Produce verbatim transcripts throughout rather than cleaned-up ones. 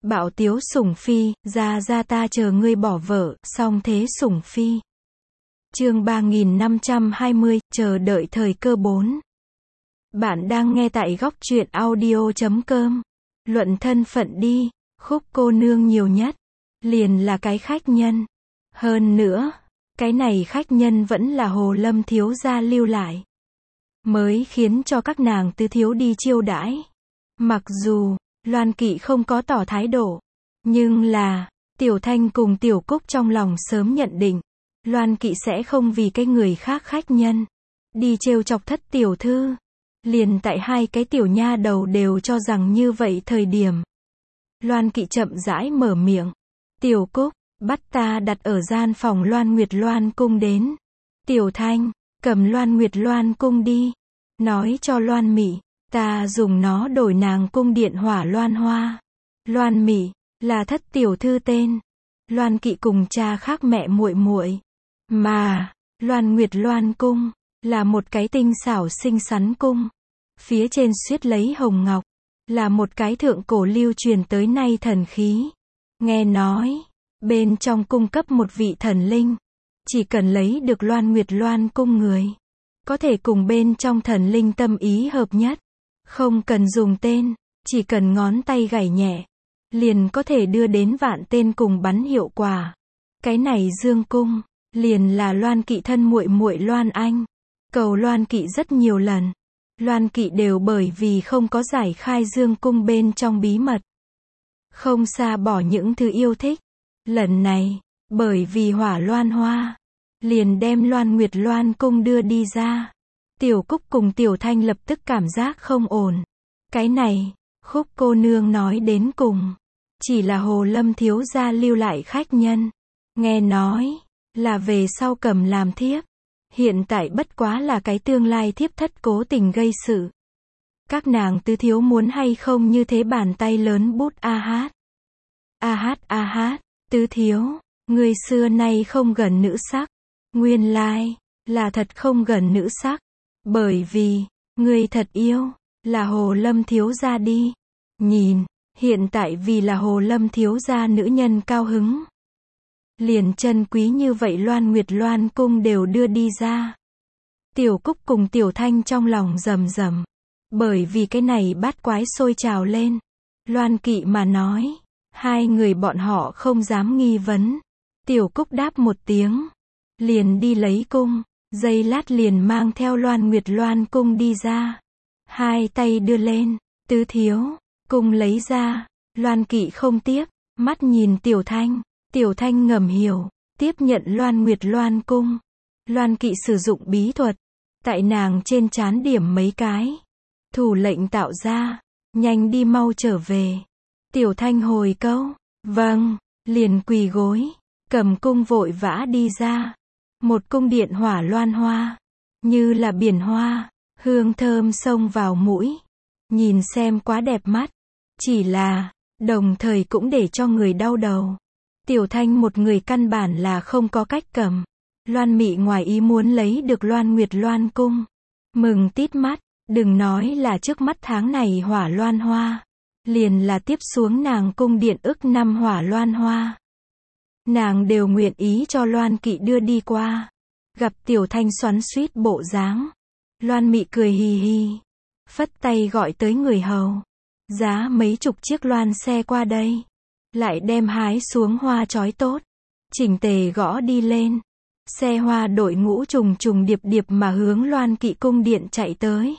Bảo Tiếu Sủng Phi, ra ra ta chờ ngươi bỏ vợ, song thế Sủng Phi. Chương ba nghìn năm trăm hai mươi, chờ đợi thời cơ bốn. Bạn đang nghe tại góc truyện audio chấm com. Luận thân phận đi, Khúc cô nương nhiều nhất, liền là cái khách nhân. Hơn nữa, cái này khách nhân vẫn là Hồ Lâm thiếu gia lưu lại. Mới khiến cho các nàng tứ thiếu đi chiêu đãi. Mặc dù, Loan Kỵ không có tỏ thái độ, nhưng là, Tiểu Thanh cùng Tiểu Cúc trong lòng sớm nhận định, Loan Kỵ sẽ không vì cái người khác khách nhân, đi trêu chọc thất tiểu thư. Liền tại hai cái tiểu nha đầu đều cho rằng như vậy thời điểm. Loan Kỵ chậm rãi mở miệng. Tiểu Cúc, bắt ta đặt ở gian phòng Loan Nguyệt Loan cung đến. Tiểu Thanh, cầm Loan Nguyệt Loan cung đi. Nói cho Loan Mị, ta dùng nó đổi nàng cung điện hỏa Loan Hoa. Loan Mị, là thất tiểu thư tên. Loan Kỵ cùng cha khác mẹ muội muội. Mà, Loan Nguyệt Loan cung, là một cái tinh xảo xinh xắn cung. Phía trên xuyết lấy hồng ngọc, là một cái thượng cổ lưu truyền tới nay thần khí. Nghe nói, bên trong cung cấp một vị thần linh. Chỉ cần lấy được Loan Nguyệt Loan cung người, có thể cùng bên trong thần linh tâm ý hợp nhất. Không cần dùng tên, chỉ cần ngón tay gảy nhẹ, liền có thể đưa đến vạn tên cùng bắn hiệu quả. Cái này dương cung, liền là Loan Kỵ thân muội muội Loan Anh. Cầu Loan Kỵ rất nhiều lần. Loan Kỵ đều bởi vì không có giải khai dương cung bên trong bí mật. Không xa bỏ những thứ yêu thích. Lần này, bởi vì hỏa Loan Hoa, liền đem Loan Nguyệt Loan cung đưa đi ra. Tiểu Cúc cùng Tiểu Thanh lập tức cảm giác không ổn. Cái này, Khúc cô nương nói đến cùng, chỉ là Hồ Lâm thiếu gia lưu lại khách nhân. Nghe nói, là về sau cầm làm thiếp. Hiện tại bất quá là cái tương lai thiếp thất cố tình gây sự. Các nàng tứ thiếu muốn hay không như thế bàn tay lớn bút a hát. A hát a hát, tứ thiếu, người xưa nay không gần nữ sắc. Nguyên lai, là thật không gần nữ sắc. Bởi vì, người thật yêu, là Hồ Lâm thiếu gia đi. Nhìn, hiện tại vì là Hồ Lâm thiếu gia nữ nhân cao hứng. Liền chân quý như vậy Loan Nguyệt Loan cung đều đưa đi ra. Tiểu Cúc cùng Tiểu Thanh trong lòng rầm rầm. Bởi vì cái này bát quái sôi trào lên. Loan Kỵ mà nói, hai người bọn họ không dám nghi vấn. Tiểu Cúc đáp một tiếng, liền đi lấy cung, giây lát liền mang theo Loan Nguyệt Loan cung đi ra. Hai tay đưa lên, tứ thiếu, cung lấy ra. Loan Kỵ không tiếp, mắt nhìn Tiểu Thanh. Tiểu Thanh ngầm hiểu, tiếp nhận Loan Nguyệt Loan cung. Loan Kỵ sử dụng bí thuật, tại nàng trên trán điểm mấy cái. Thủ lệnh tạo ra, nhanh đi mau trở về. Tiểu Thanh hồi câu, vâng, liền quỳ gối, cầm cung vội vã đi ra. Một cung điện hỏa Loan Hoa, như là biển hoa, hương thơm xông vào mũi. Nhìn xem quá đẹp mắt, chỉ là, đồng thời cũng để cho người đau đầu. Tiểu Thanh một người căn bản là không có cách cầm. Loan Mị ngoài ý muốn lấy được Loan Nguyệt Loan cung. Mừng tít mắt, đừng nói là trước mắt tháng này hỏa Loan Hoa. Liền là tiếp xuống nàng cung điện ức năm hỏa Loan Hoa. Nàng đều nguyện ý cho Loan Kỵ đưa đi qua. Gặp Tiểu Thanh xoắn xuýt bộ dáng. Loan Mị cười hì hì. Phất tay gọi tới người hầu. Giá mấy chục chiếc loan xe qua đây. Lại đem hái xuống hoa chói tốt. Chỉnh tề gõ đi lên. Xe hoa đội ngũ trùng trùng điệp điệp mà hướng Loan Kỵ cung điện chạy tới.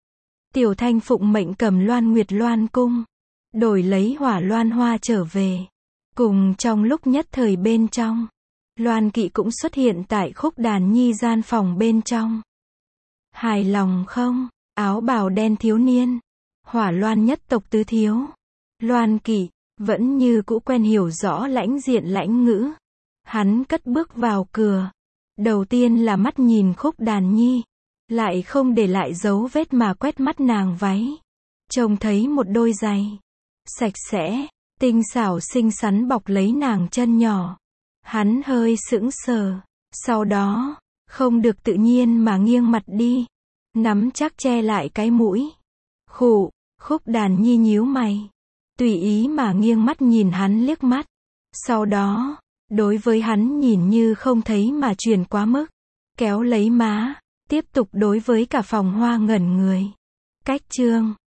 Tiểu Thanh phụng mệnh cầm Loan Nguyệt Loan cung. Đổi lấy hỏa Loan Hoa trở về. Cùng trong lúc nhất thời bên trong. Loan Kỵ cũng xuất hiện tại Khúc Đàn Nhi gian phòng bên trong. Hài lòng không? Áo bào đen thiếu niên. Hỏa Loan nhất tộc tứ thiếu. Loan Kỵ. Vẫn như cũ quen hiểu rõ lãnh diện lãnh ngữ. Hắn cất bước vào cửa. Đầu tiên là mắt nhìn Khúc Đàn Nhi. Lại không để lại dấu vết mà quét mắt nàng váy. Trông thấy một đôi giày. Sạch sẽ, tinh xảo xinh xắn bọc lấy nàng chân nhỏ. Hắn hơi sững sờ. Sau đó, không được tự nhiên mà nghiêng mặt đi. Nắm chắc che lại cái mũi. Khụ, Khúc Đàn Nhi nhíu mày. tùy ý mà nghiêng mắt nhìn hắn liếc mắt. Sau đó, đối với hắn nhìn như không thấy mà truyền quá mức, kéo lấy má, tiếp tục đối với cả phòng hoa ngẩn người. Cách chương